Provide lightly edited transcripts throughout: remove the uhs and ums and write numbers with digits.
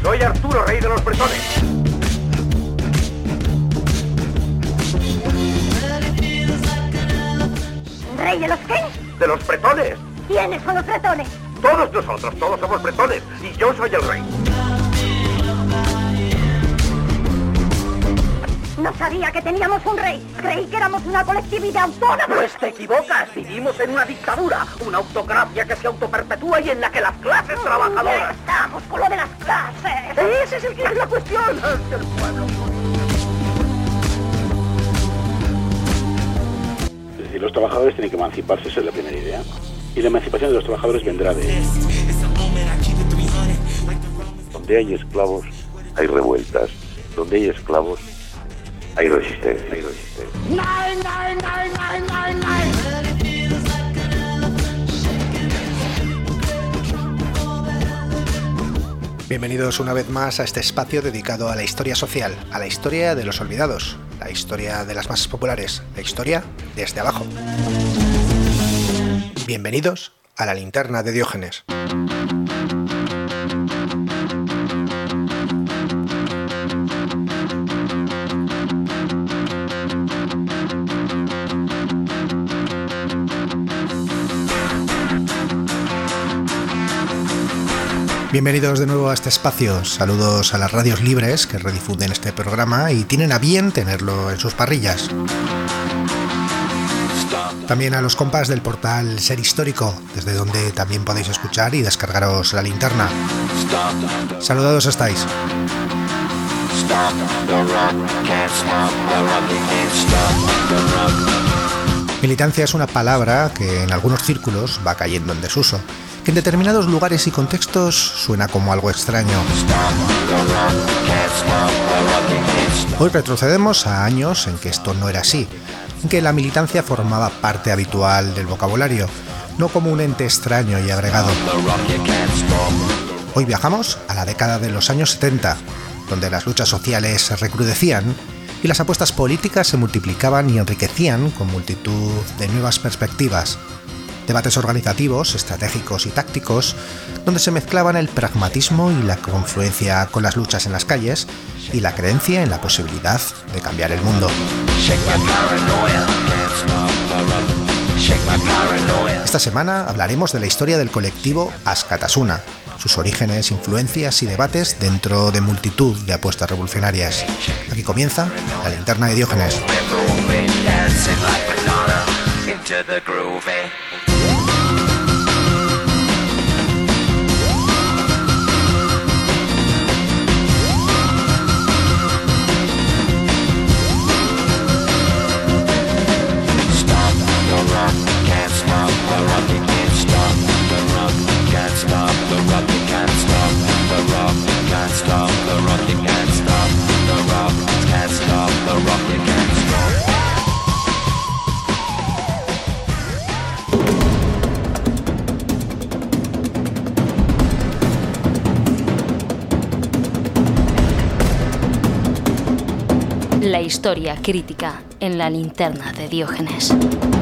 Soy Arturo, rey de los bretones. ¿Rey de los qué? De los bretones. ¿Quiénes son los bretones? Todos nosotros, todos somos bretones. Y yo soy el rey. No sabía que teníamos un rey. Creí que éramos una colectividad autónoma. Pues te equivocas. Vivimos en una dictadura. Una autocracia que se autoperpetúa y en la que las clases trabajadoras... Estamos con lo de las clases. Ese es el que es la cuestión. El pueblo... Es decir, los trabajadores tienen que emanciparse, esa es la primera idea. Y la emancipación de los trabajadores vendrá de... Donde hay esclavos, hay revueltas. Donde hay esclavos, hay resistencia. Bienvenidos una vez más a este espacio dedicado a la historia social, a la historia de los olvidados, la historia de las masas populares, la historia desde abajo. Bienvenidos a la linterna de Diógenes. Bienvenidos de nuevo a este espacio. Saludos a las radios libres que redifunden este programa y tienen a bien tenerlo en sus parrillas. También a los compas del portal Ser Histórico, desde donde también podéis escuchar y descargaros la linterna. Saludados estáis. Militancia es una palabra que en algunos círculos va cayendo en desuso, que en determinados lugares y contextos suena como algo extraño. Hoy retrocedemos a años en que esto no era así, en que la militancia formaba parte habitual del vocabulario, no como un ente extraño y agregado. Hoy viajamos a la década de los años 70, donde las luchas sociales se recrudecían y las apuestas políticas se multiplicaban y enriquecían con multitud de nuevas perspectivas. Debates organizativos, estratégicos y tácticos, donde se mezclaban el pragmatismo y la confluencia con las luchas en las calles y la creencia en la posibilidad de cambiar el mundo. Esta semana hablaremos de la historia del colectivo Askatasuna, sus orígenes, influencias y debates dentro de multitud de apuestas revolucionarias. Aquí comienza la linterna de Diógenes. La historia crítica en la linterna de Diógenes.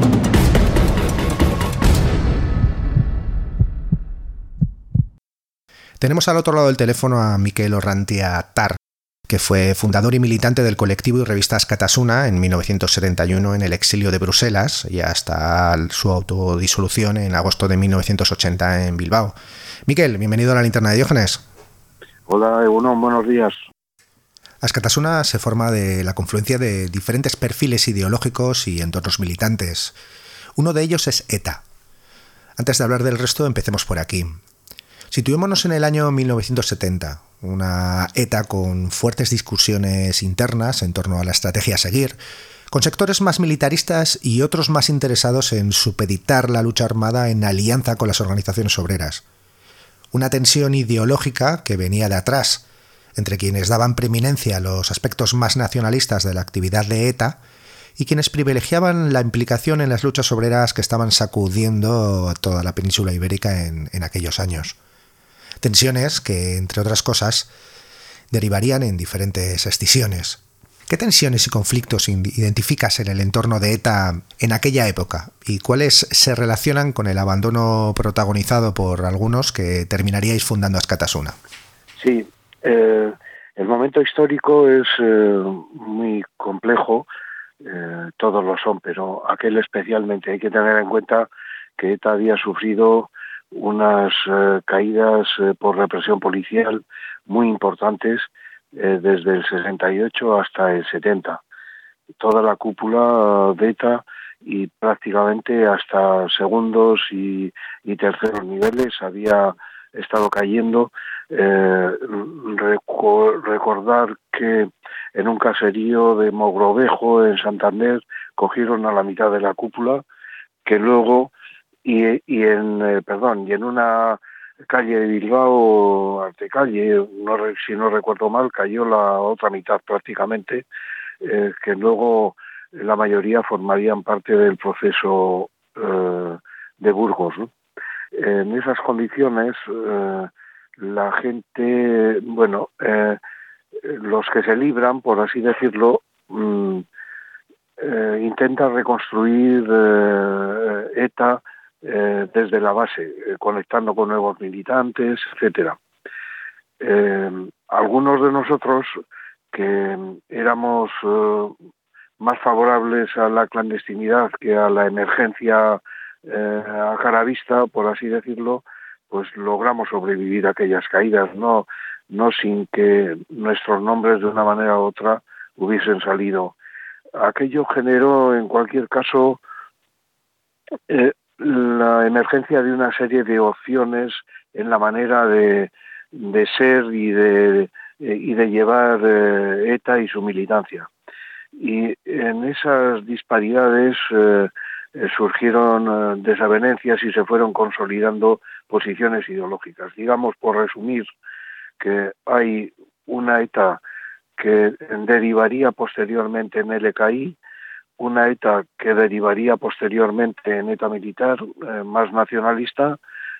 Tenemos al otro lado del teléfono a Miquel Orrantia Tar, que fue fundador y militante del colectivo y revista Askatasuna en 1971 en el exilio de Bruselas y hasta su autodisolución en agosto de 1980 en Bilbao. Miquel, bienvenido a la linterna de Diógenes. Hola, buenos días. Askatasuna se forma de la confluencia de diferentes perfiles ideológicos y entornos militantes. Uno de ellos es ETA. Antes de hablar del resto, empecemos por aquí. Situémonos en el año 1970, una ETA con fuertes discusiones internas en torno a la estrategia a seguir, con sectores más militaristas y otros más interesados en supeditar la lucha armada en alianza con las organizaciones obreras. Una tensión ideológica que venía de atrás, entre quienes daban preeminencia a los aspectos más nacionalistas de la actividad de ETA y quienes privilegiaban la implicación en las luchas obreras que estaban sacudiendo a toda la península ibérica en aquellos años. Tensiones que, entre otras cosas, derivarían en diferentes escisiones. ¿Qué tensiones y conflictos identificas en el entorno de ETA en aquella época? ¿Y cuáles se relacionan con el abandono protagonizado por algunos que terminaríais fundando Askatasuna? Sí, El momento histórico es muy complejo, todos lo son, pero aquel especialmente. Hay que tener en cuenta que ETA había sufrido unas caídas por represión policial muy importantes desde el 68 hasta el 70. Toda la cúpula de ETA y prácticamente hasta segundos y terceros niveles había estado cayendo. Recordar que en un caserío de Mogrovejo, en Santander, cogieron a la mitad de la cúpula, que luego y en una calle de Bilbao, Artecalle, si no recuerdo mal, cayó la otra mitad prácticamente, que luego la mayoría formarían parte del proceso de Burgos, ¿no? En esas condiciones, la gente, los que se libran, por así decirlo, intentan reconstruir ETA desde la base, conectando con nuevos militantes, etcétera. Algunos de nosotros que éramos más favorables a la clandestinidad que a la emergencia a cara vista, por así decirlo, pues logramos sobrevivir a aquellas caídas, no sin que nuestros nombres de una manera u otra hubiesen salido. Aquello generó, en cualquier caso, la emergencia de una serie de opciones en la manera de ser y de llevar ETA y su militancia. Y en esas disparidades surgieron desavenencias y se fueron consolidando posiciones ideológicas. Digamos, por resumir, que hay una ETA que derivaría posteriormente en LKI, una ETA que derivaría posteriormente en ETA militar, más nacionalista,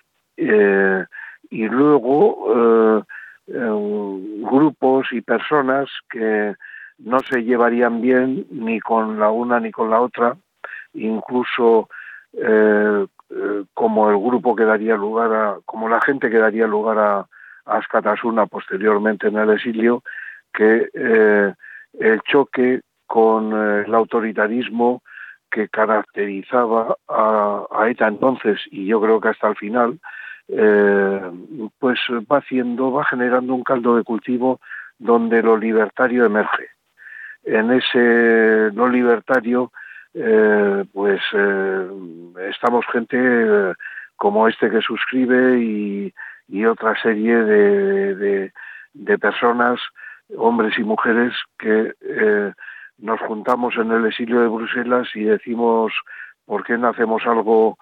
y luego grupos y personas que no se llevarían bien ni con la una ni con la otra, incluso como el grupo que daría lugar como la gente que daría lugar a Askatasuna posteriormente en el exilio, que el choque con el autoritarismo que caracterizaba a ETA entonces, y yo creo que hasta el final, pues va generando un caldo de cultivo donde lo libertario emerge. En ese lo libertario, estamos gente como este que suscribe y otra serie de personas, hombres y mujeres, que nos juntamos en el exilio de Bruselas y decimos, ¿por qué no hacemos algo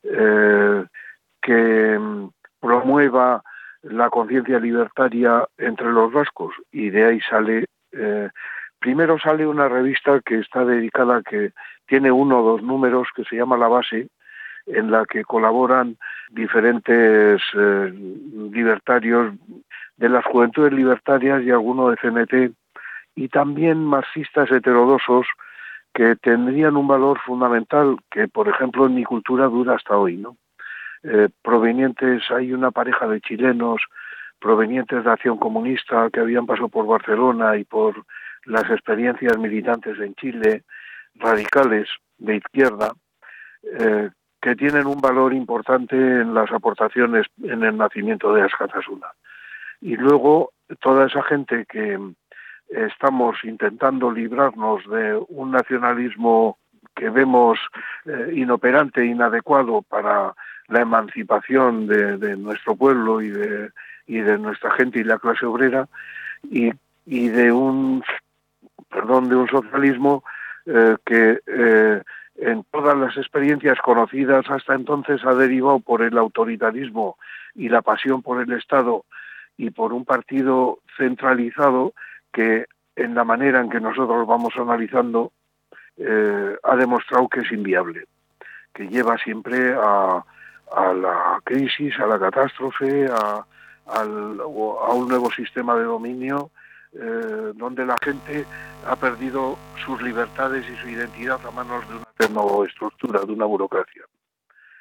que promueva la conciencia libertaria entre los vascos? Y de ahí sale, primero sale una revista que está dedicada, que tiene 1 o 2 números, que se llama La Base, en la que colaboran diferentes libertarios de las Juventudes Libertarias y algunos de CNT, y también marxistas heterodoxos que tendrían un valor fundamental que, por ejemplo, en mi cultura dura hasta hoy, ¿no? Provenientes, hay una pareja de chilenos provenientes de Acción Comunista que habían pasado por Barcelona y por las experiencias militantes en Chile, radicales de izquierda, que tienen un valor importante en las aportaciones en el nacimiento de Askatasuna. Y luego toda esa gente que estamos intentando librarnos de un nacionalismo que vemos inoperante, inadecuado para la emancipación de nuestro pueblo y de nuestra gente y la clase obrera, y de un socialismo que en todas las experiencias conocidas hasta entonces ha derivado por el autoritarismo y la pasión por el Estado y por un partido centralizado que, en la manera en que nosotros vamos analizando, ha demostrado que es inviable, que lleva siempre a la crisis, a la catástrofe, a un nuevo sistema de dominio, donde la gente ha perdido sus libertades y su identidad a manos de una tecnoestructura, de una burocracia.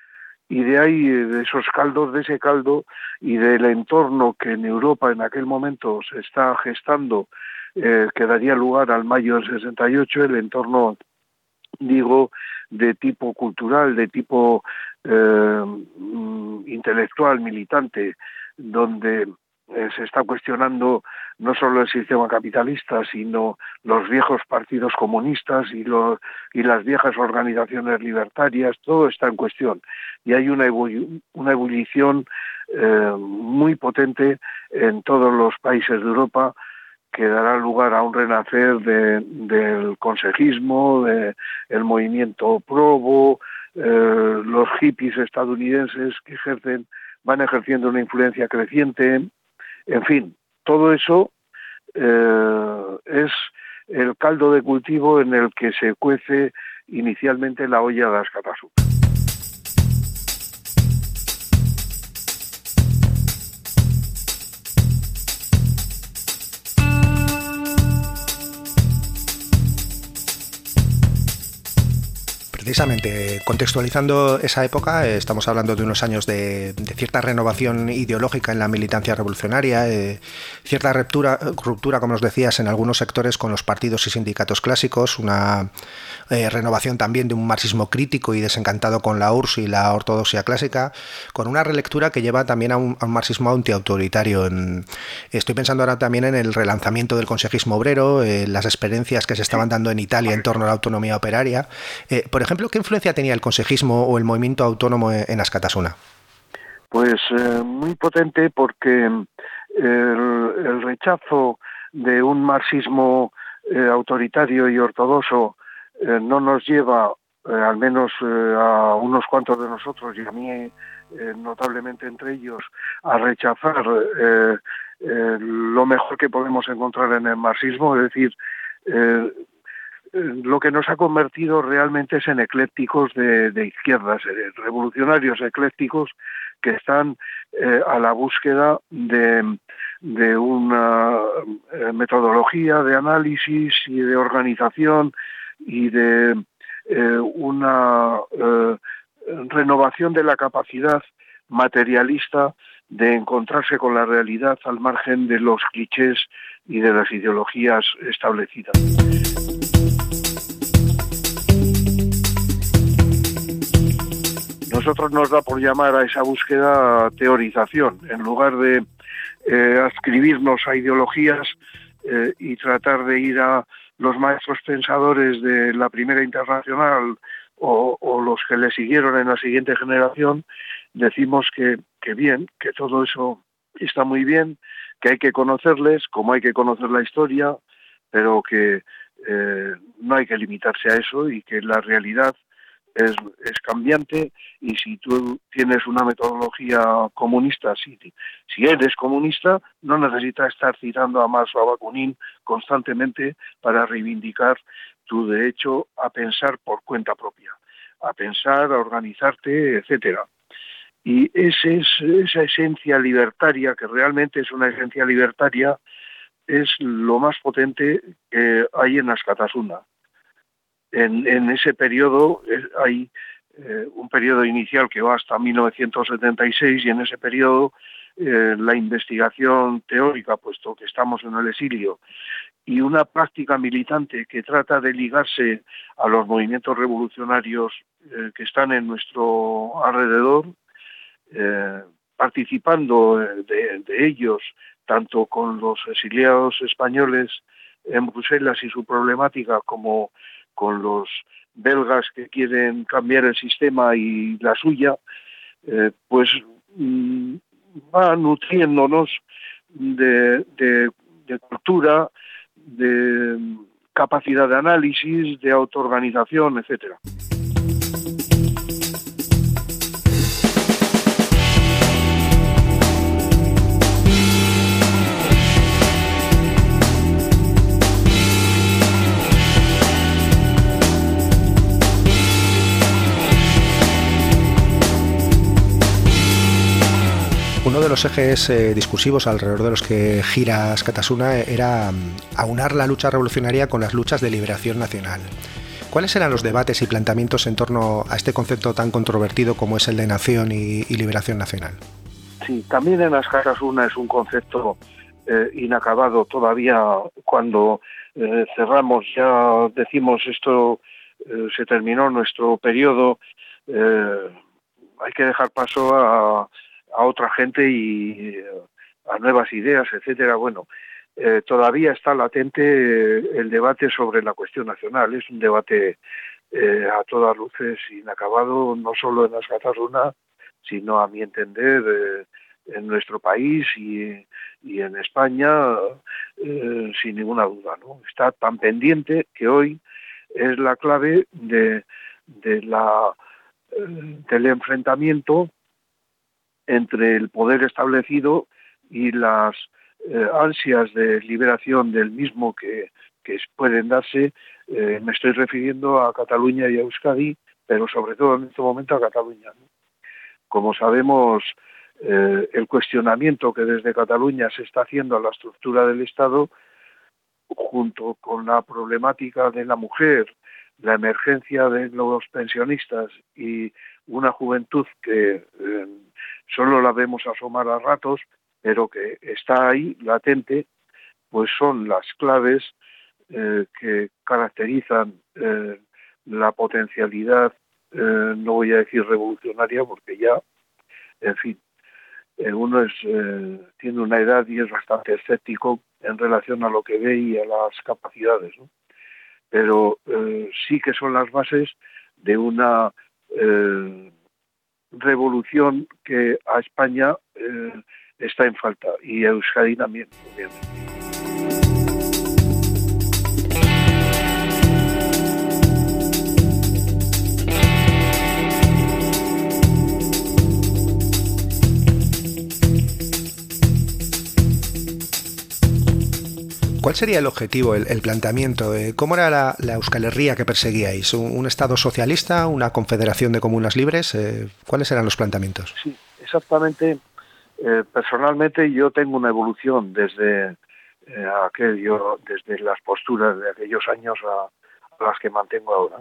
y de ahí, de esos caldos, de ese caldo y del entorno que en Europa en aquel momento se está gestando, que daría lugar al mayo del 68, el entorno, digo, de tipo cultural, de tipo intelectual, militante, donde se está cuestionando no solo el sistema capitalista, sino los viejos partidos comunistas y las viejas organizaciones libertarias. Todo está en cuestión y hay una ebullición muy potente en todos los países de Europa, que dará lugar a un renacer del consejismo, del movimiento Provo, los hippies estadounidenses que van ejerciendo una influencia creciente. En fin, todo eso es el caldo de cultivo en el que se cuece inicialmente la olla de Askatasuna. Precisamente, contextualizando esa época, estamos hablando de unos años de cierta renovación ideológica en la militancia revolucionaria, cierta ruptura, como nos decías, en algunos sectores con los partidos y sindicatos clásicos, una renovación también de un marxismo crítico y desencantado con la URSS y la ortodoxia clásica, con una relectura que lleva también a un marxismo antiautoritario. Estoy pensando ahora también en el relanzamiento del consejismo obrero, las experiencias que se estaban dando en Italia en torno a la autonomía operaria. Por ejemplo, ¿qué influencia tenía el consejismo o el movimiento autónomo en Askatasuna? Pues muy potente, porque el rechazo de un marxismo autoritario y ortodoxo no nos lleva, al menos a unos cuantos de nosotros y a mí notablemente entre ellos, a rechazar lo mejor que podemos encontrar en el marxismo, es decir, lo que nos ha convertido realmente es en eclécticos de izquierdas, revolucionarios eclécticos que están a la búsqueda de una metodología de análisis y de organización y de una renovación de la capacidad materialista de encontrarse con la realidad al margen de los clichés y de las ideologías establecidas. Nosotros nos da por llamar a esa búsqueda teorización, en lugar de adscribirnos a ideologías y tratar de ir a los maestros pensadores de la Primera Internacional o los que le siguieron en la siguiente generación. Decimos que bien, que todo eso está muy bien, que hay que conocerles, como hay que conocer la historia, pero que no hay que limitarse a eso y que la realidad es cambiante, y si tú tienes una metodología comunista, si eres comunista, no necesitas estar citando a Marx o a Bakunin constantemente para reivindicar tu derecho a pensar por cuenta propia, a pensar, a organizarte, etcétera. Y esa esencia libertaria, que realmente es una esencia libertaria, es lo más potente que hay en Askatasuna. En ese periodo hay un periodo inicial que va hasta 1976, y en ese periodo la investigación teórica, puesto que estamos en el exilio, y una práctica militante que trata de ligarse a los movimientos revolucionarios que están en nuestro alrededor, participando de ellos, tanto con los exiliados españoles en Bruselas y su problemática, como con los belgas que quieren cambiar el sistema y la suya, pues va nutriéndonos de cultura, de capacidad de análisis, de autoorganización, etcétera. Uno de los ejes discursivos alrededor de los que gira Askatasuna era aunar la lucha revolucionaria con las luchas de liberación nacional. ¿Cuáles eran los debates y planteamientos en torno a este concepto tan controvertido como es el de nación y liberación nacional? Sí, también en Askatasuna es un concepto inacabado todavía. Cuando cerramos, ya decimos esto, se terminó nuestro periodo, hay que dejar paso a otra gente y a nuevas ideas, etcétera. Bueno, todavía está latente el debate sobre la cuestión nacional. Es un debate a todas luces inacabado, no solo en Askatasuna, sino, a mi entender, en nuestro país y en España, sin ninguna duda, ¿no? Está tan pendiente que hoy es la clave del enfrentamiento entre el poder establecido y las ansias de liberación del mismo que pueden darse. Me estoy refiriendo a Cataluña y a Euskadi, pero sobre todo en este momento a Cataluña, ¿no? Como sabemos, el cuestionamiento que desde Cataluña se está haciendo a la estructura del Estado, junto con la problemática de la mujer, la emergencia de los pensionistas y una juventud que solo la vemos asomar a ratos, pero que está ahí, latente, pues son las claves que caracterizan la potencialidad, no voy a decir revolucionaria, porque ya, en fin, uno tiene una edad y es bastante escéptico en relación a lo que ve y a las capacidades, ¿no? Pero sí que son las bases de una revolución que a España está en falta, y a Euskadi también, obviamente. ¿Cuál sería el objetivo, el planteamiento? ¿Cómo era la Euskal Herria que perseguíais? ¿Un Estado socialista? ¿Una confederación de comunas libres? ¿Cuáles eran los planteamientos? Sí, exactamente. Personalmente yo tengo una evolución desde desde las posturas de aquellos años a las que mantengo ahora.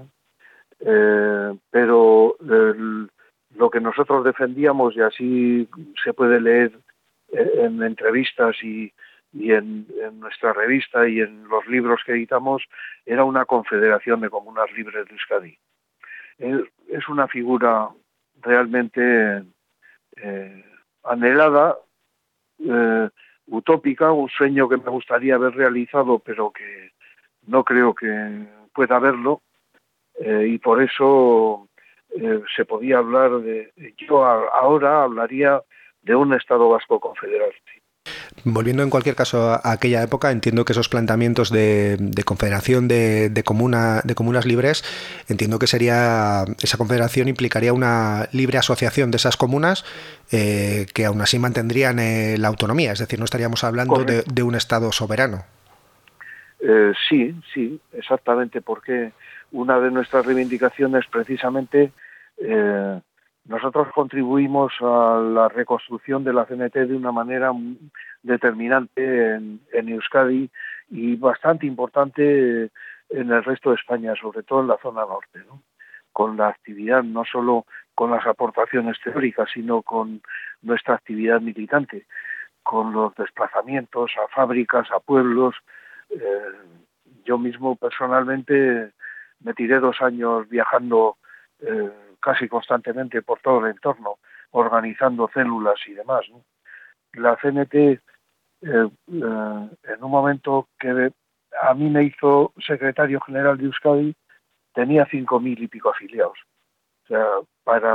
Pero lo que nosotros defendíamos, y así se puede leer en entrevistas y en nuestra revista y en los libros que editamos, era una confederación de comunas libres de Euskadi. Es una figura realmente anhelada, utópica, un sueño que me gustaría haber realizado, pero que no creo que pueda haberlo, y por eso se podía hablar yo ahora hablaría de un Estado vasco confederal. Volviendo en cualquier caso a aquella época, entiendo que esos planteamientos de confederación de comunas libres, entiendo que esa confederación implicaría una libre asociación de esas comunas que aún así mantendrían la autonomía, es decir, no estaríamos hablando de un Estado soberano. Sí, exactamente, porque una de nuestras reivindicaciones precisamente nosotros contribuimos a la reconstrucción de la CNT de una manera determinante en Euskadi y bastante importante en el resto de España, sobre todo en la zona norte, ¿no? Con la actividad, no solo con las aportaciones teóricas, sino con nuestra actividad militante, con los desplazamientos a fábricas, a pueblos. Yo mismo personalmente me tiré 2 años viajando casi constantemente por todo el entorno, organizando células y demás, ¿no? La CNT, en un momento que a mí me hizo secretario general de Euskadi, tenía 5.000 y pico afiliados. O sea, para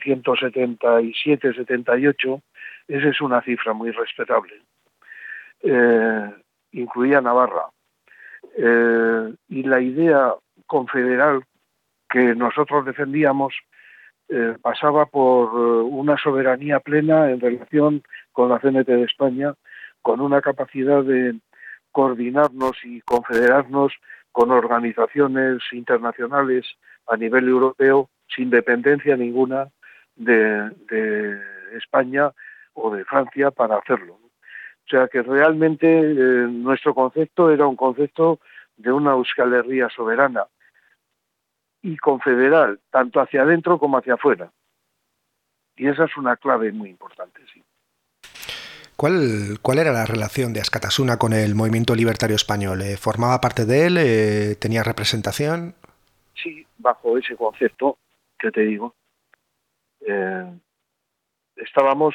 1977-78, esa es una cifra muy respetable. Incluía Navarra. Y la idea confederal que nosotros defendíamos pasaba por una soberanía plena en relación con la CNT de España, con una capacidad de coordinarnos y confederarnos con organizaciones internacionales a nivel europeo sin dependencia ninguna de España o de Francia para hacerlo. O sea que realmente nuestro concepto era un concepto de una Euskal Herria soberana, y confederal, tanto hacia adentro como hacia afuera. Y esa es una clave muy importante, sí. ¿Cuál era la relación de Askatasuna con el movimiento libertario español? ¿Formaba parte de él? ¿Tenía representación? Sí, bajo ese concepto que te digo. Estábamos,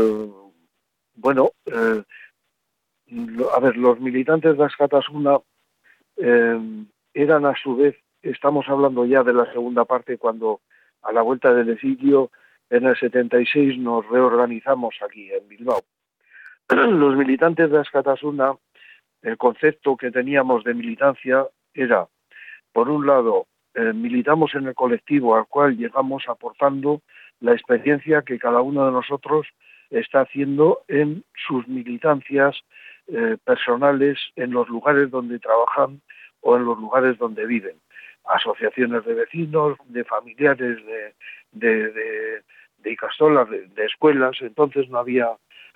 los militantes de Askatasuna eran a su vez, estamos hablando ya de la segunda parte, cuando a la vuelta del exilio, en el 76 nos reorganizamos aquí en Bilbao. Los militantes de Askatasuna, el concepto que teníamos de militancia era, por un lado, militamos en el colectivo al cual llegamos aportando la experiencia que cada uno de nosotros está haciendo en sus militancias personales, en los lugares donde trabajan o en los lugares donde viven. Asociaciones de vecinos, de familiares, de icastolas, de escuelas. Entonces no había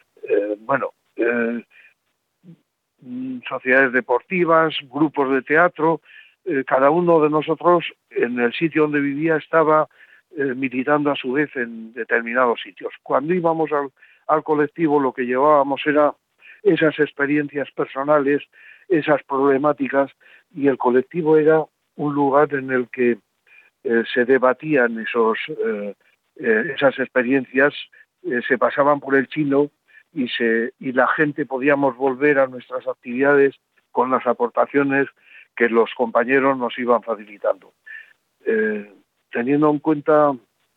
sociedades deportivas, grupos de teatro. Cada uno de nosotros en el sitio donde vivía estaba militando a su vez en determinados sitios. Cuando íbamos al colectivo, lo que llevábamos era esas experiencias personales, esas problemáticas, y el colectivo era un lugar en el que se debatían esas experiencias, se pasaban por el chino y la gente podíamos volver a nuestras actividades con las aportaciones que los compañeros nos iban facilitando. Teniendo en cuenta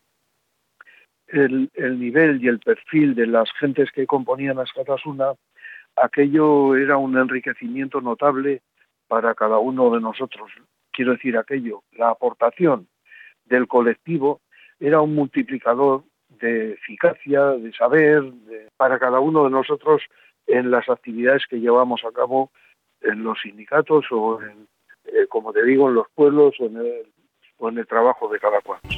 el nivel y el perfil de las gentes que componían Askatasuna, aquello era un enriquecimiento notable para cada uno de nosotros. Quiero decir la aportación del colectivo era un multiplicador de eficacia, de saber, para cada uno de nosotros en las actividades que llevamos a cabo en los sindicatos o, como te digo, en los pueblos o en el trabajo de cada cual.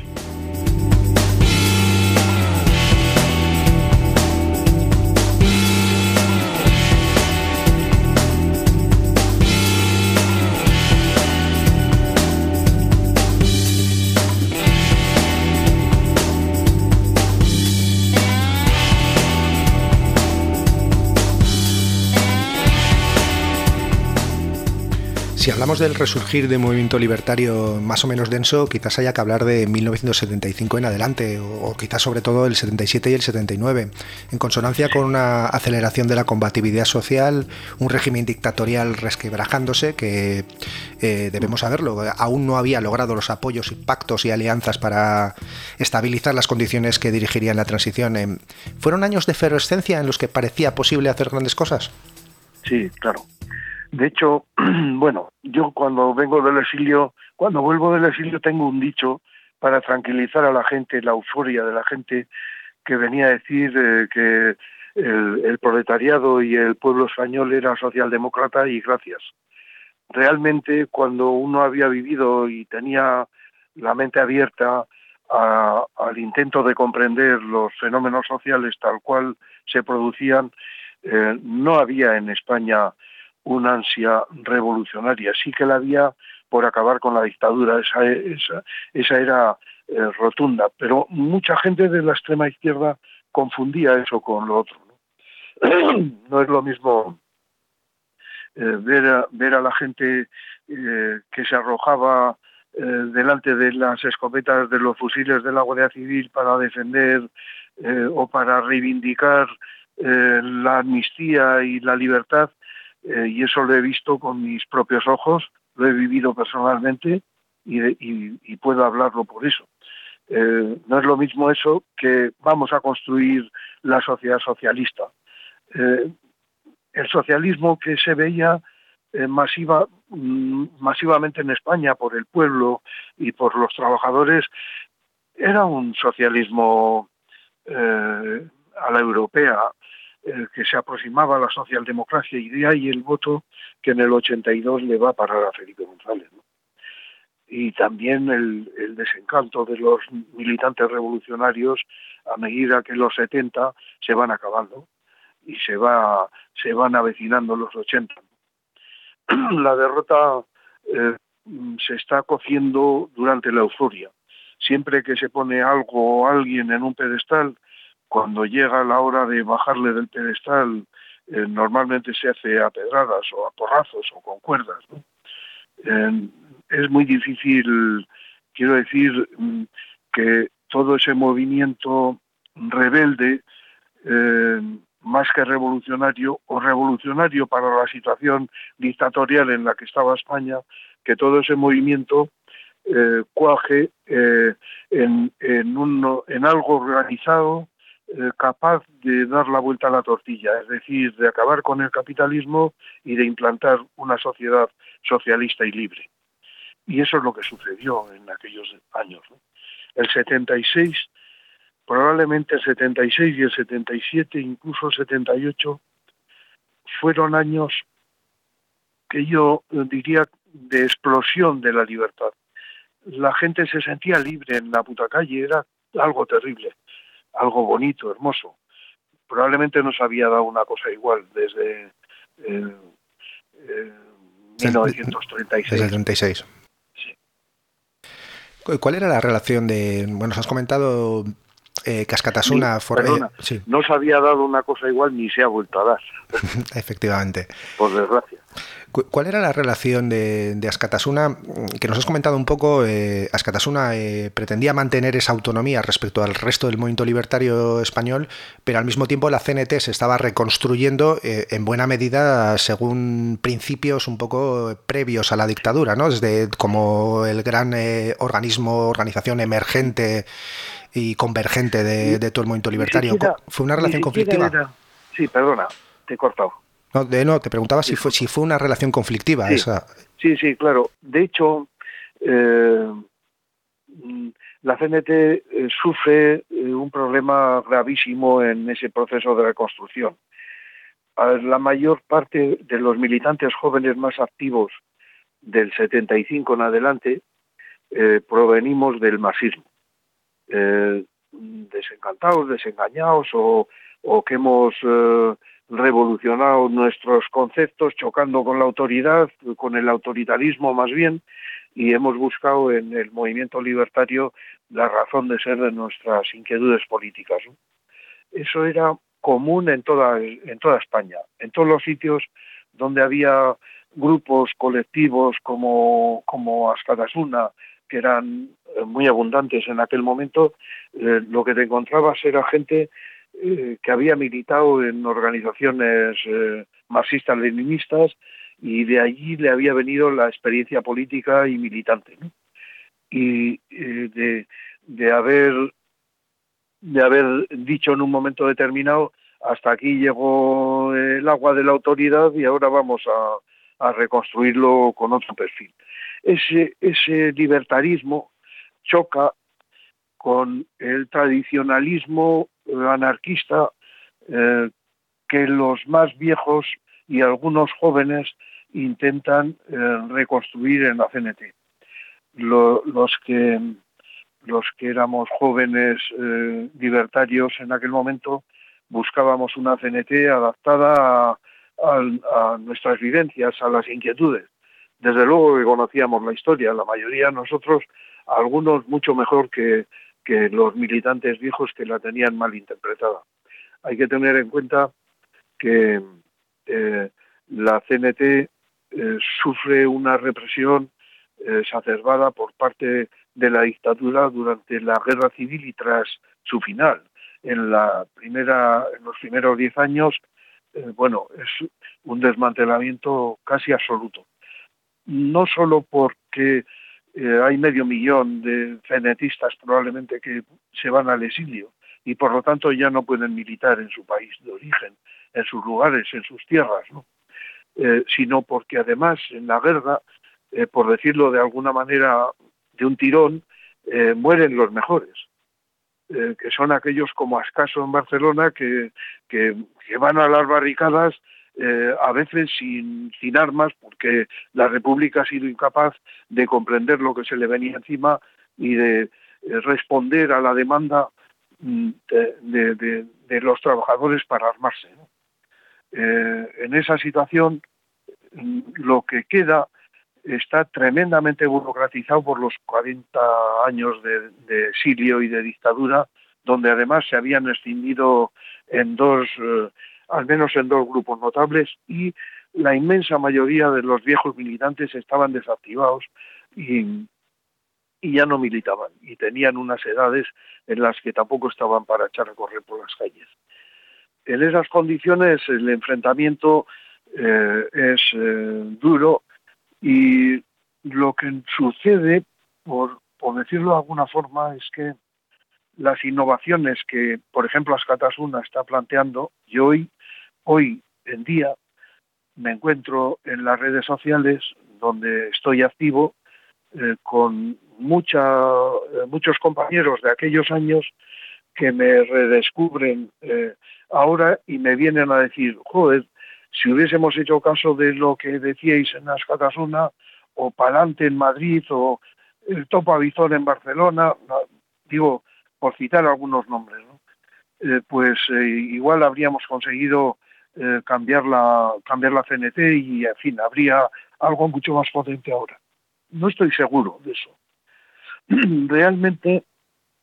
Si hablamos del resurgir de un movimiento libertario más o menos denso, quizás haya que hablar de 1975 en adelante, o quizás sobre todo el 77 y el 79, en consonancia con una aceleración de la combatividad social, un régimen dictatorial resquebrajándose que, debemos saberlo, aún no había logrado los apoyos, pactos y alianzas para estabilizar las condiciones que dirigirían la transición. ¿Fueron años de efervescencia en los que parecía posible hacer grandes cosas? Sí, claro. De hecho, yo cuando vuelvo del exilio tengo un dicho para tranquilizar a la gente, la euforia de la gente, que venía a decir que el proletariado y el pueblo español era socialdemócrata y gracias. Realmente, cuando uno había vivido y tenía la mente abierta al intento de comprender los fenómenos sociales tal cual se producían, no había en España una ansia revolucionaria. Sí que la había por acabar con la dictadura, esa era rotunda, pero mucha gente de la extrema izquierda confundía eso con lo otro, ¿no? No es lo mismo ver a la gente que se arrojaba delante de las escopetas de los fusiles de la Guardia Civil para defender o para reivindicar la amnistía y la libertad, y eso lo he visto con mis propios ojos, lo he vivido personalmente y puedo hablarlo por eso. No es lo mismo eso que vamos a construir la sociedad socialista. El socialismo que se veía masivamente en España por el pueblo y por los trabajadores era un socialismo a la europea, que se aproximaba a la socialdemocracia, y de ahí el voto que en el 82 le va a parar a Felipe González, ¿no? Y también el desencanto de los militantes revolucionarios a medida que los 70 se van acabando y se van avecinando los 80. La derrota se está cociendo durante la euforia. Siempre que se pone algo o alguien en un pedestal, cuando llega la hora de bajarle del pedestal, normalmente se hace a pedradas o a porrazos o con cuerdas, ¿no? Es muy difícil, quiero decir, que todo ese movimiento rebelde, más que revolucionario o revolucionario para la situación dictatorial en la que estaba España, que todo ese movimiento cuaje en algo organizado, capaz de dar la vuelta a la tortilla, es decir, de acabar con el capitalismo y de implantar una sociedad socialista y libre. Y eso es lo que sucedió en aquellos años, ¿no? El 76, probablemente el 76 y el 77, incluso el 78, fueron años que yo diría de explosión de la libertad. La gente se sentía libre en la puta calle, era algo terrible, algo bonito, hermoso. Probablemente no se había dado una cosa igual desde 1936. Desde el 36. Sí. ¿Cuál era la relación de... Bueno, nos has comentado que Askatasuna... Perdona, sí. No se había dado una cosa igual ni se ha vuelto a dar. Efectivamente. Por desgracia. ¿Cuál era la relación de Askatasuna? Que nos has comentado un poco, Askatasuna pretendía mantener esa autonomía respecto al resto del movimiento libertario español, pero al mismo tiempo la CNT se estaba reconstruyendo en buena medida según principios un poco previos a la dictadura, ¿no? Desde como el gran organización emergente y convergente de todo el movimiento libertario. ¿Fue una relación conflictiva? Sí, perdona, te he cortado. No, te preguntaba si fue una relación conflictiva. Sí, esa. Sí, claro. De hecho, la CNT sufre un problema gravísimo en ese proceso de reconstrucción. La mayor parte de los militantes jóvenes más activos del 75 en adelante provenimos del marxismo. Desencantados, desengañados o que hemos revolucionado nuestros conceptos chocando con la autoridad, con el autoritarismo más bien, y hemos buscado en el movimiento libertario la razón de ser de nuestras inquietudes políticas, ¿no? Eso era común en toda España, en todos los sitios donde había grupos colectivos como Askatasuna, que eran muy abundantes en aquel momento, lo que te encontrabas era gente que había militado en organizaciones marxistas-leninistas y de allí le había venido la experiencia política y militante, ¿no? Y de haber dicho en un momento determinado, hasta aquí llegó el agua de la autoridad y ahora vamos a reconstruirlo con otro perfil. Ese libertarismo choca con el tradicionalismo anarquista que los más viejos y algunos jóvenes intentan reconstruir en la CNT. Los que éramos jóvenes libertarios en aquel momento buscábamos una CNT adaptada a nuestras vivencias, a las inquietudes. Desde luego que conocíamos la historia, la mayoría de nosotros, algunos mucho mejor que los militantes viejos que la tenían mal interpretada. Hay que tener en cuenta que la CNT sufre una represión exacerbada por parte de la dictadura durante la guerra civil y tras su final. En los primeros 10 años, es un desmantelamiento casi absoluto. No solo porque hay 500.000 de CNTistas probablemente que se van al exilio y por lo tanto ya no pueden militar en su país de origen, en sus lugares, en sus tierras, ¿no? Sino porque además en la guerra, por decirlo de alguna manera de un tirón, mueren los mejores, que son aquellos como Ascaso en Barcelona que van a las barricadas a veces sin armas porque la República ha sido incapaz de comprender lo que se le venía encima y de responder a la demanda de los trabajadores para armarse, ¿no? En esa situación lo que queda está tremendamente burocratizado por los 40 años de exilio y de dictadura, donde además se habían extinguido en al menos en dos grupos notables, y la inmensa mayoría de los viejos militantes estaban desactivados y ya no militaban, y tenían unas edades en las que tampoco estaban para echar a correr por las calles. En esas condiciones el enfrentamiento es duro, y lo que sucede, por decirlo de alguna forma, es que las innovaciones que, por ejemplo, Askatasuna está planteando, y hoy en día me encuentro en las redes sociales donde estoy activo con muchos compañeros de aquellos años que me redescubren ahora y me vienen a decir, joder, si hubiésemos hecho caso de lo que decíais en Askatasuna, o Palante en Madrid, o el Topo Avizor en Barcelona, digo, por citar algunos nombres, ¿no? Igual habríamos conseguido cambiar la CNT y, en fin, habría algo mucho más potente ahora. No estoy seguro de eso. Realmente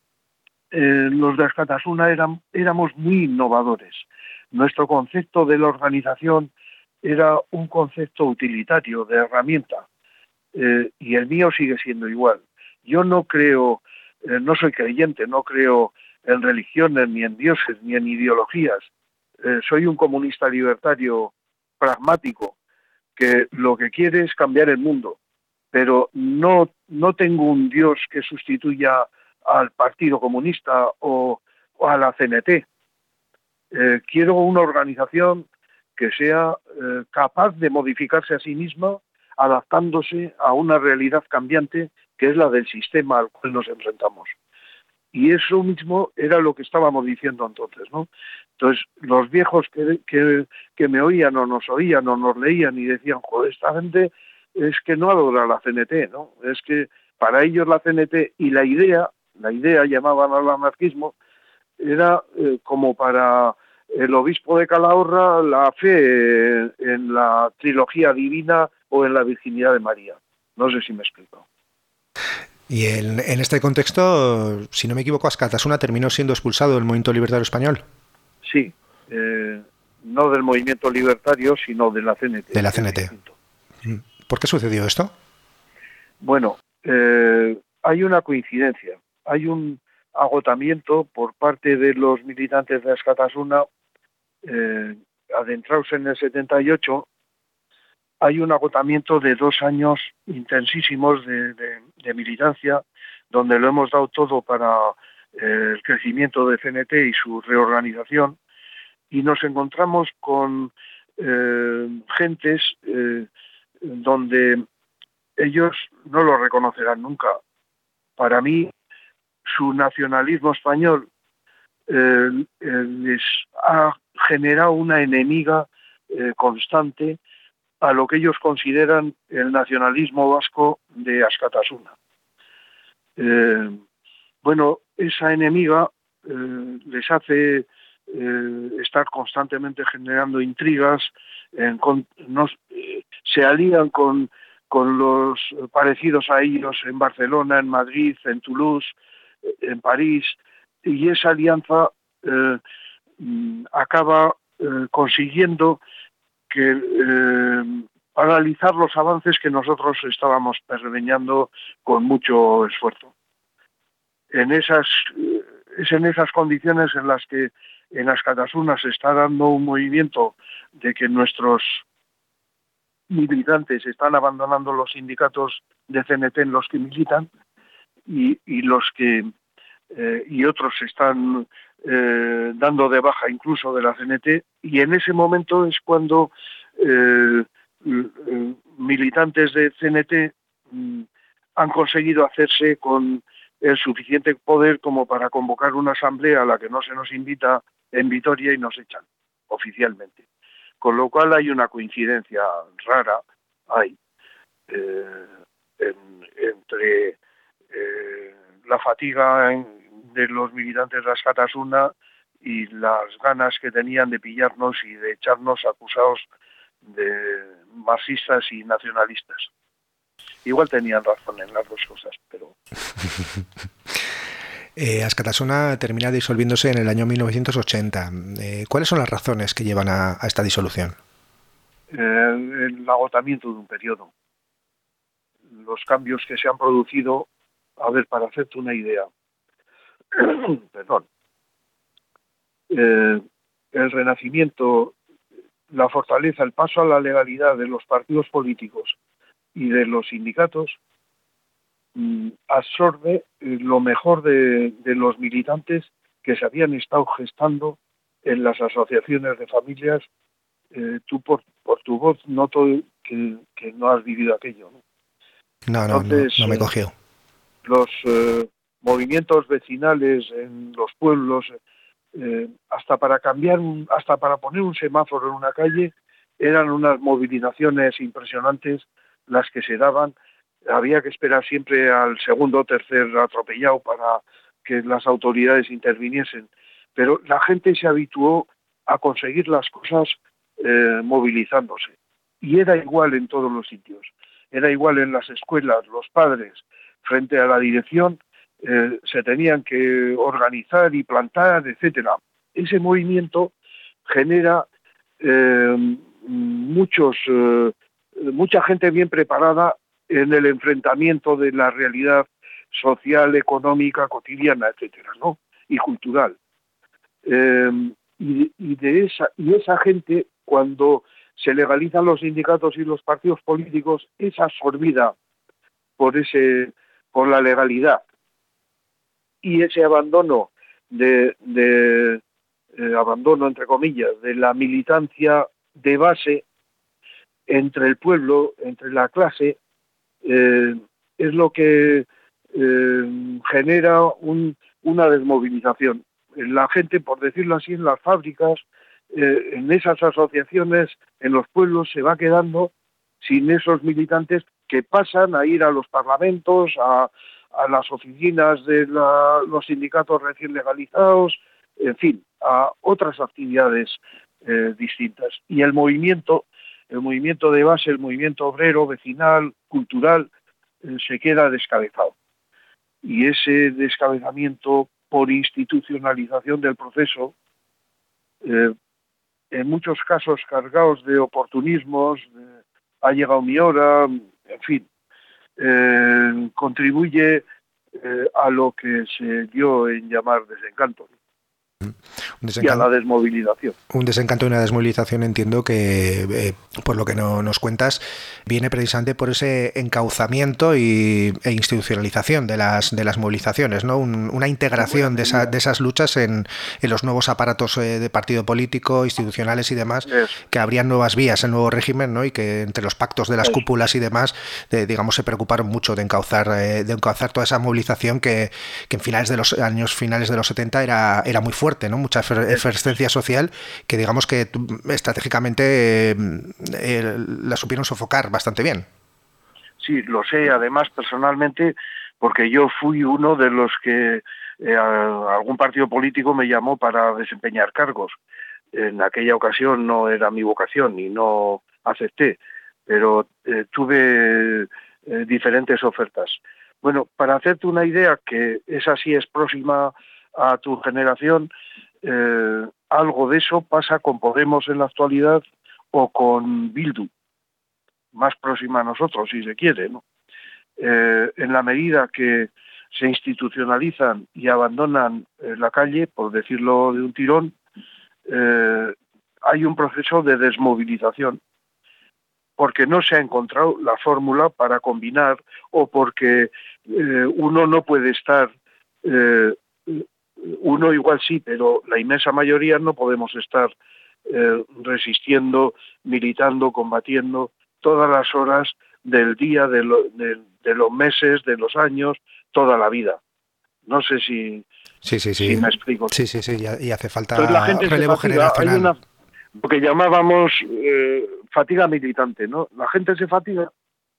los de Askatasuna éramos muy innovadores. Nuestro concepto de la organización era un concepto utilitario, de herramienta, y el mío sigue siendo igual. Yo no creo, no soy creyente, no creo en religiones, ni en dioses, ni en ideologías. Soy un comunista libertario pragmático, que lo que quiere es cambiar el mundo, pero no tengo un dios que sustituya al Partido Comunista o a la CNT. Quiero una organización que sea capaz de modificarse a sí misma, adaptándose a una realidad cambiante que es la del sistema al cual nos enfrentamos. Y eso mismo era lo que estábamos diciendo entonces, ¿no? Entonces, los viejos que me oían o nos leían y decían, joder, esta gente es que no adora la CNT, ¿no? Es que para ellos la CNT y la idea llamaban al anarquismo, era como para el obispo de Calahorra la fe en la trilogía divina o en la virginidad de María. No sé si me explico. Y en este contexto, si no me equivoco, Askatasuna terminó siendo expulsado del movimiento libertario español. Sí, no del movimiento libertario, sino de la CNT. De la CNT. ¿Por qué sucedió esto? Bueno, hay una coincidencia, hay un agotamiento por parte de los militantes de Askatasuna, adentrados en el 78, hay un agotamiento de 2 años intensísimos de militancia, donde lo hemos dado todo para el crecimiento de CNT y su reorganización, y nos encontramos con gentes donde ellos no lo reconocerán nunca. Para mí, su nacionalismo español les ha generado una enemiga constante a lo que ellos consideran el nacionalismo vasco de Askatasuna. Esa enemiga les hace estar constantemente generando intrigas, se alían con los parecidos a ellos en Barcelona, en Madrid, en Toulouse, en París, y esa alianza acaba consiguiendo paralizar los avances que nosotros estábamos pergeñando con mucho esfuerzo. Es en esas condiciones en las que en Askatasuna se está dando un movimiento de que nuestros militantes están abandonando los sindicatos de CNT en los que militan y otros se están dando de baja incluso de la CNT, y en ese momento es cuando militantes de CNT han conseguido hacerse con el suficiente poder como para convocar una asamblea a la que no se nos invita en Vitoria y nos echan oficialmente. Con lo cual hay una coincidencia rara entre la fatiga de los militantes de Askatasuna y las ganas que tenían de pillarnos y de echarnos acusados de marxistas y nacionalistas. igual tenían razón en las dos cosas, pero... Askatasuna termina disolviéndose en el año 1980. ¿Cuáles son las razones que llevan a esta disolución? El agotamiento de un periodo. Los cambios que se han producido, a ver, para hacerte una idea, perdón, el renacimiento, la fortaleza, el paso a la legalidad de los partidos políticos y de los sindicatos absorbe lo mejor de los militantes que se habían estado gestando en las asociaciones de familias. Tú por tu voz noto que no has vivido aquello, ¿no? Entonces, no me cogió. Los movimientos vecinales en los pueblos, hasta para poner un semáforo en una calle, eran unas movilizaciones impresionantes las que se daban. Había que esperar siempre al segundo o tercer atropellado para que las autoridades interviniesen. Pero la gente se habituó a conseguir las cosas movilizándose. Y era igual en todos los sitios. Era igual en las escuelas. Los padres, frente a la dirección, se tenían que organizar y plantar, etcétera. Ese movimiento genera mucha gente bien preparada en el enfrentamiento de la realidad social, económica, cotidiana, etcétera, ¿no? Y cultural. Y esa gente, cuando se legalizan los sindicatos y los partidos políticos, es absorbida por la legalidad. Y ese abandono abandono entre comillas, de la militancia de base entre el pueblo, entre la clase, es lo que genera una desmovilización. La gente, por decirlo así, en las fábricas, en esas asociaciones, en los pueblos, se va quedando sin esos militantes que pasan a ir a los parlamentos, a las oficinas de los sindicatos recién legalizados, en fin, a otras actividades distintas. Y el movimiento de base, el movimiento obrero, vecinal, cultural, se queda descabezado. Y ese descabezamiento por institucionalización del proceso, en muchos casos cargados de oportunismos, ha llegado mi hora, en fin, contribuye a lo que se dio en llamar desencanto. Y a la desmovilización. Un desencanto y una desmovilización, entiendo que, por lo que nos cuentas, viene precisamente por ese encauzamiento e institucionalización de las movilizaciones, ¿no? Una integración de esas luchas en los nuevos aparatos de partido político, institucionales y demás, que abrían nuevas vías, el nuevo régimen, ¿no? Y que entre los pactos de las cúpulas y demás, digamos, se preocuparon mucho de encauzar toda esa movilización que en finales de los 70 era muy fuerte, ¿no? Mucha efervescencia social que digamos que estratégicamente la supieron sofocar bastante bien. Sí, lo sé, además personalmente, porque yo fui uno de los que algún partido político me llamó para desempeñar cargos. En aquella ocasión no era mi vocación y no acepté, pero tuve diferentes ofertas. Bueno, para hacerte una idea, que esa sí es próxima a tu generación, algo de eso pasa con Podemos en la actualidad o con Bildu, más próxima a nosotros, si se quiere, ¿no? En la medida que se institucionalizan y abandonan la calle, por decirlo de un tirón, hay un proceso de desmovilización, porque no se ha encontrado la fórmula para combinar, o porque uno no puede estar... uno igual sí, pero la inmensa mayoría no podemos estar resistiendo, militando, combatiendo todas las horas del día, de los meses, de los años, toda la vida. No sé si me explico. Sí, y hace falta la gente relevo generacional. Hay lo que llamábamos fatiga militante, ¿no? La gente se fatiga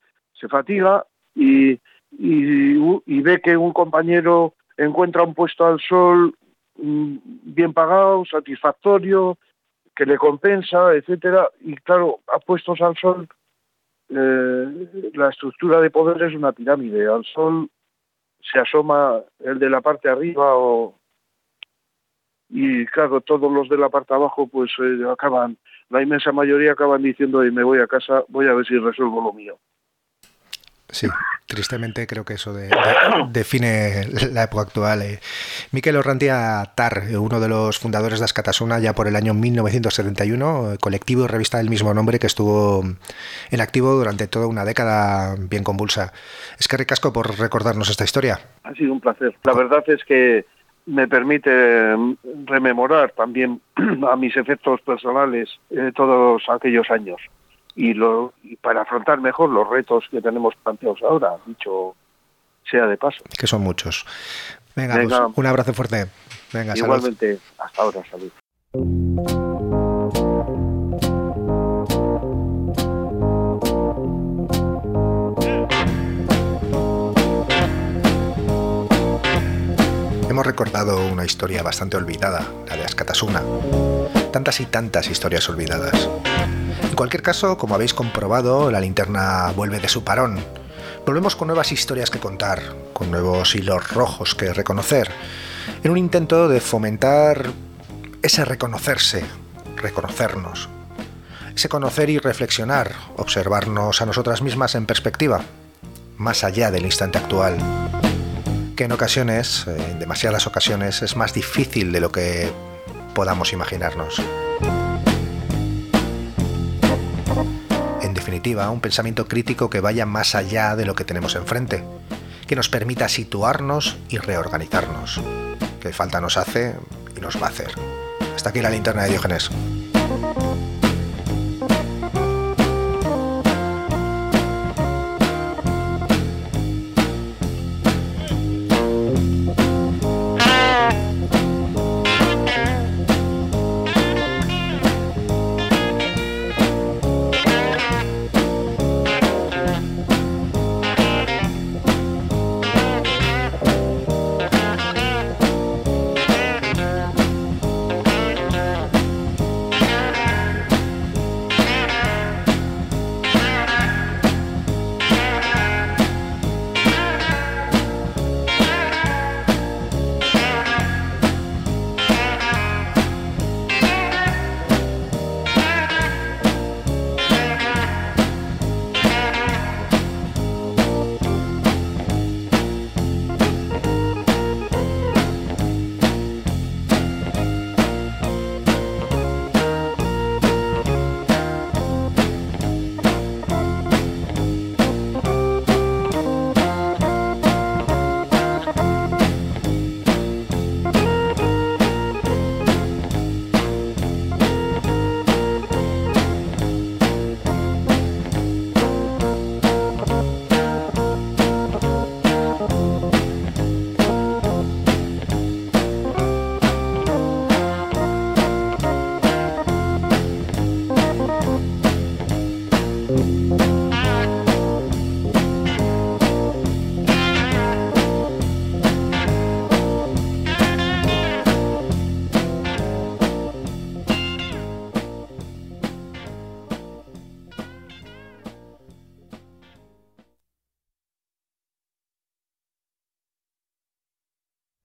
y ve que un compañero encuentra un puesto al sol bien pagado, satisfactorio, que le compensa, etcétera, y claro, a puestos al sol la estructura de poder es una pirámide. Al sol se asoma el de la parte arriba y claro, todos los de la parte abajo pues la inmensa mayoría acaban diciendo me voy a casa, voy a ver si resuelvo lo mío. Sí, tristemente creo que eso define la época actual. Miquel Orrantia Tar, uno de los fundadores de Askatasuna ya por el año 1971, colectivo y revista del mismo nombre que estuvo en activo durante toda una década bien convulsa. Eskerrik asko por recordarnos esta historia. Ha sido un placer. La verdad es que me permite rememorar también a mis efectos personales todos aquellos años. Y para afrontar mejor los retos que tenemos planteados ahora, dicho sea de paso. Que son muchos. Venga. Pues, un abrazo fuerte. Venga, igualmente, salud. Hasta ahora, salud. Hemos recordado una historia bastante olvidada, la de Askatasuna. Tantas y tantas historias olvidadas. En cualquier caso, como habéis comprobado, la linterna vuelve de su parón. Volvemos con nuevas historias que contar, con nuevos hilos rojos que reconocer, en un intento de fomentar ese reconocerse, reconocernos, ese conocer y reflexionar, observarnos a nosotras mismas en perspectiva, más allá del instante actual, que en ocasiones, en demasiadas ocasiones, es más difícil de lo que podamos imaginarnos. En definitiva, un pensamiento crítico que vaya más allá de lo que tenemos enfrente, que nos permita situarnos y reorganizarnos, que falta nos hace y nos va a hacer. Hasta aquí la linterna de Diógenes.